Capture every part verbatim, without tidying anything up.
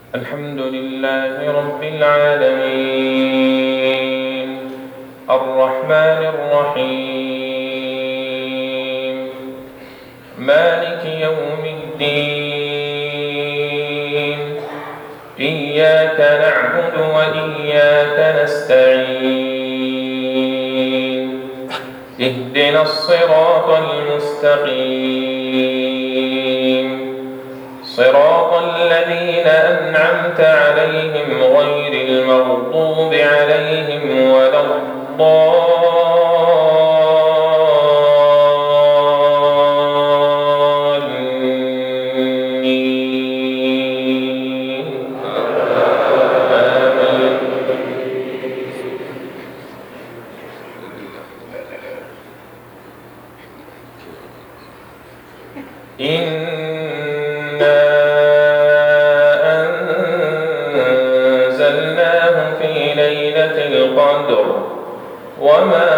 الحمد لله رب العالمين الرحمن الرحيم مالك يوم الدين إياك نعبد وإياك نستعين اهدنا الصراط المستقيم صراط الذين أنعمت عليهم غير المغضوب عليهم ولا الضالين آمين. إنا أنزلناه في ليلة القدر وما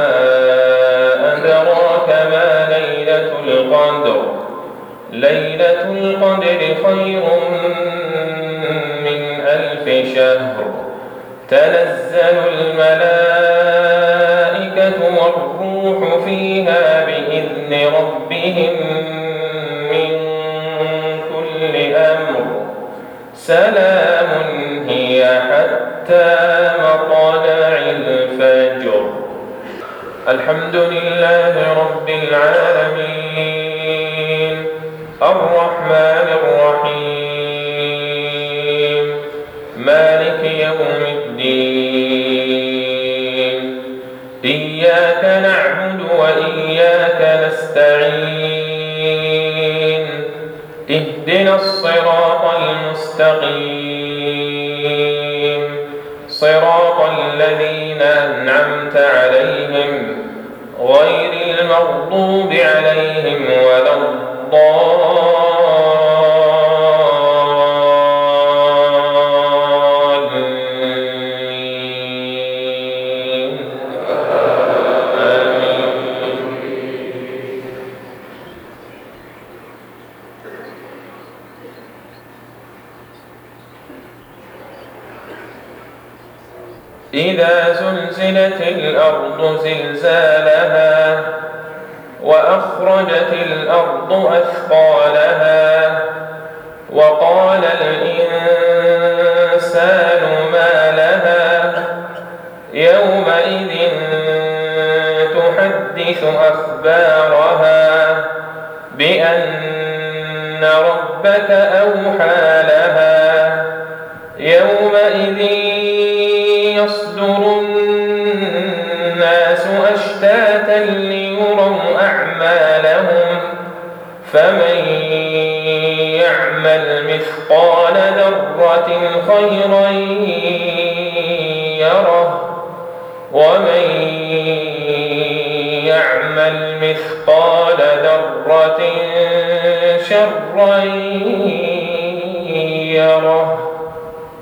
أدراك ما ليلة القدر ليلة القدر خير من ألف شهر تنزل الملائكة والروح فيها بإذن ربهم من كل أمر سلام هي حتى مطلع الفجر. الحمد لله رب العالمين الرحمن الرحيم مالك يوم الدين إياك نعبد وإياك نستعين اهدنا الصراط المستقيم صراط الذين أنعمت عليهم غير المغضوب عليهم ولا الضالين آمين. إذا زلزلت الأرض زلزالها وأخرجت الأرض أثقالها وقال الإنسان ما لها يومئذ تحدث أخبارها بأن ربك أوحى لها يومئذ يصدر الناس أشتاتا ليروا أعمالهم فمن يعمل مثقال ذرة خيرا يره ومن يعمل مثقال ذرة شرا يره.